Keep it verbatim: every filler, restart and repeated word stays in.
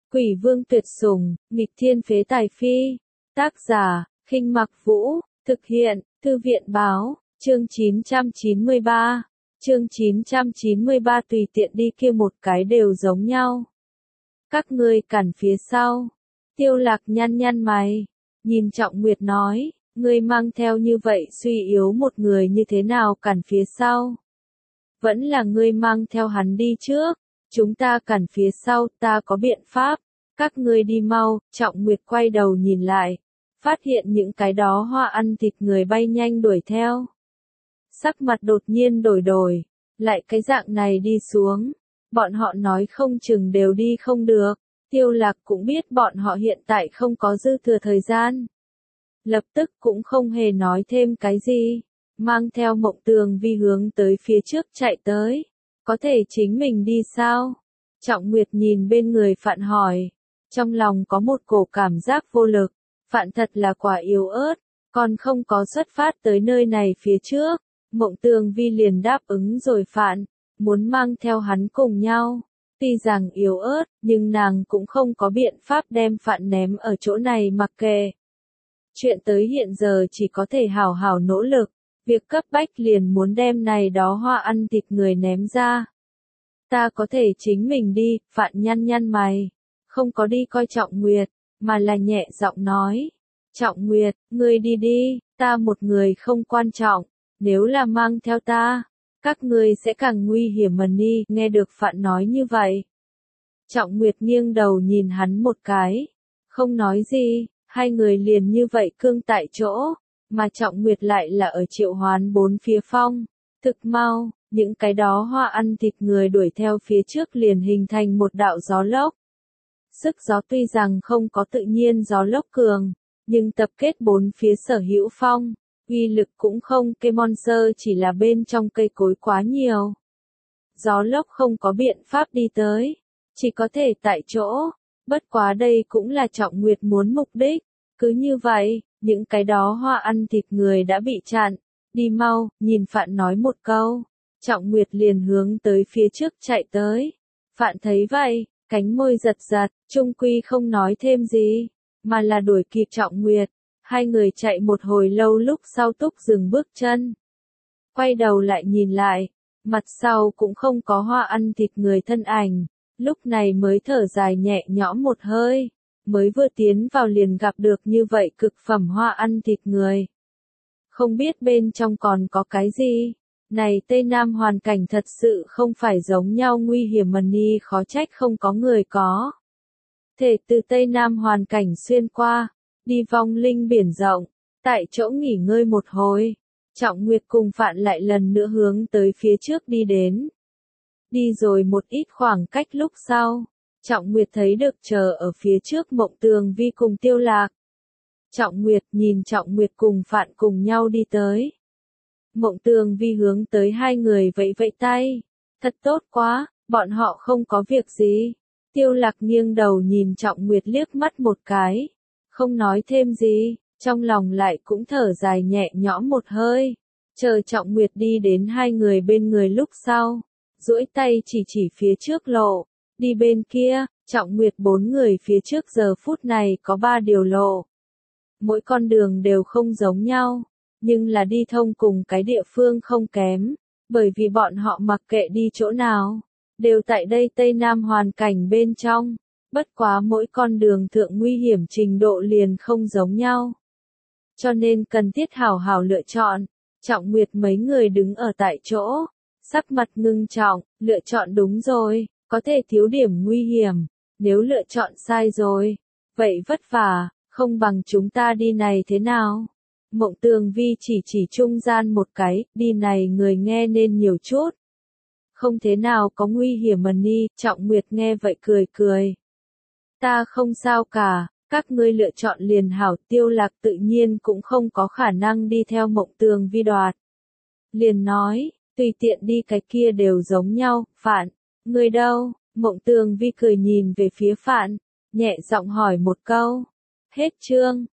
Quỷ vương tuyệt sủng, nghịch thiên phế tài phi. Tác giả, Khinh Mặc Vũ, thực hiện, Thư viện báo, chương chín trăm chín mươi ba. Chương chín trăm chín mươi ba tùy tiện đi kia một cái đều giống nhau. Các ngươi cản phía sau. Tiêu Lạc nhăn nhăn mày, nhìn Trọng Nguyệt nói, ngươi mang theo như vậy suy yếu một người như thế nào cản phía sau? Vẫn là ngươi mang theo hắn đi trước, chúng ta cản phía sau, ta có biện pháp, các ngươi đi mau. Trọng Nguyệt quay đầu nhìn lại, phát hiện những cái đó hoa ăn thịt người bay nhanh đuổi theo. Sắc mặt đột nhiên đổi đổi, lại cái dạng này đi xuống, bọn họ nói không chừng đều đi không được. Tiêu Lạc cũng biết bọn họ hiện tại không có dư thừa thời gian. Lập tức cũng không hề nói thêm cái gì, mang theo Mộng Tường Vi hướng tới phía trước chạy tới. Có thể chính mình đi sao? Trọng Nguyệt nhìn bên người Phạn hỏi, trong lòng có một cổ cảm giác vô lực. Phạn thật là quả yếu ớt, còn không có xuất phát tới nơi này phía trước. Mộng Tường Vi liền đáp ứng rồi Phạn, muốn mang theo hắn cùng nhau. Tuy rằng yếu ớt, nhưng nàng cũng không có biện pháp đem Phạn ném ở chỗ này mặc kệ. Chuyện tới hiện giờ chỉ có thể hảo hảo nỗ lực, việc cấp bách liền muốn đem này đó hoa ăn thịt người ném ra. Ta có thể chính mình đi, Phạn nhăn nhăn mày, không có đi coi Trọng Nguyệt, mà là nhẹ giọng nói. Trọng Nguyệt, ngươi đi đi, ta một người không quan trọng, nếu là mang theo ta, các ngươi sẽ càng nguy hiểm mần đi. Nghe được Phạn nói như vậy, Trọng Nguyệt nghiêng đầu nhìn hắn một cái, không nói gì, hai người liền như vậy cương tại chỗ, mà Trọng Nguyệt lại là ở triệu hoán bốn phía phong. Thực mau, những cái đó hoa ăn thịt người đuổi theo phía trước liền hình thành một đạo gió lốc. Sức gió tuy rằng không có tự nhiên gió lốc cường, nhưng tập kết bốn phía sở hữu phong, uy lực cũng không kê monster, chỉ là bên trong cây cối quá nhiều. Gió lốc không có biện pháp đi tới, chỉ có thể tại chỗ, bất quá đây cũng là Trọng Nguyệt muốn mục đích. Cứ như vậy, những cái đó hoa ăn thịt người đã bị chặn. Đi mau, nhìn Phạn nói một câu, Trọng Nguyệt liền hướng tới phía trước chạy tới. Phạn thấy vậy, cánh môi giật giật, chung quy không nói thêm gì, mà là đuổi kịp Trọng Nguyệt. Hai người chạy một hồi lâu lúc sau Túc dừng bước chân. Quay đầu lại nhìn lại, mặt sau cũng không có hoa ăn thịt người thân ảnh, lúc này mới thở dài nhẹ nhõm một hơi, mới vừa tiến vào liền gặp được như vậy cực phẩm hoa ăn thịt người. Không biết bên trong còn có cái gì, này Tây Nam hoàn cảnh thật sự không phải giống nhau nguy hiểm mần ni, khó trách không có người có thể từ Tây Nam hoàn cảnh xuyên qua, đi vong linh biển rộng, tại chỗ nghỉ ngơi một hồi. Trọng Nguyệt cùng Phạn lại lần nữa hướng tới phía trước đi đến. Đi rồi một ít khoảng cách lúc sau, Trọng Nguyệt thấy được chờ ở phía trước Mộng Tường Vi cùng Tiêu Lạc. Trọng Nguyệt nhìn Trọng Nguyệt cùng Phạn cùng nhau đi tới. Mộng Tường Vi hướng tới hai người vẫy vẫy tay. Thật tốt quá, bọn họ không có việc gì. Tiêu Lạc nghiêng đầu nhìn Trọng Nguyệt liếc mắt một cái, không nói thêm gì, trong lòng lại cũng thở dài nhẹ nhõm một hơi. Chờ Trọng Nguyệt đi đến hai người bên người lúc sau, duỗi tay chỉ chỉ phía trước lộ, đi bên kia. Trọng Nguyệt bốn người phía trước giờ phút này có ba điều lộ. Mỗi con đường đều không giống nhau, nhưng là đi thông cùng cái địa phương không kém, bởi vì bọn họ mặc kệ đi chỗ nào, đều tại đây Tây Nam hoàn cảnh bên trong, bất quá mỗi con đường thượng nguy hiểm trình độ liền không giống nhau. Cho nên cần thiết hảo hảo lựa chọn. Trọng Nguyệt mấy người đứng ở tại chỗ, sắc mặt ngưng trọng, lựa chọn đúng rồi, có thể thiếu điểm nguy hiểm, nếu lựa chọn sai rồi, vậy vất vả, không bằng chúng ta đi này thế nào? Mộng Tường Vi chỉ chỉ trung gian một cái, đi này người nghe nên nhiều chút. Không thế nào có nguy hiểm mần ni. Trọng Nguyệt nghe vậy cười cười. Ta không sao cả, các ngươi lựa chọn liền hảo. Tiêu Lạc tự nhiên cũng không có khả năng đi theo Mộng Tường Vi đoạt. Liền nói, tùy tiện đi cái kia đều giống nhau. Phạn, ngươi đâu? Mộng Tường Vi cười nhìn về phía Phạn, nhẹ giọng hỏi một câu. Hết chương.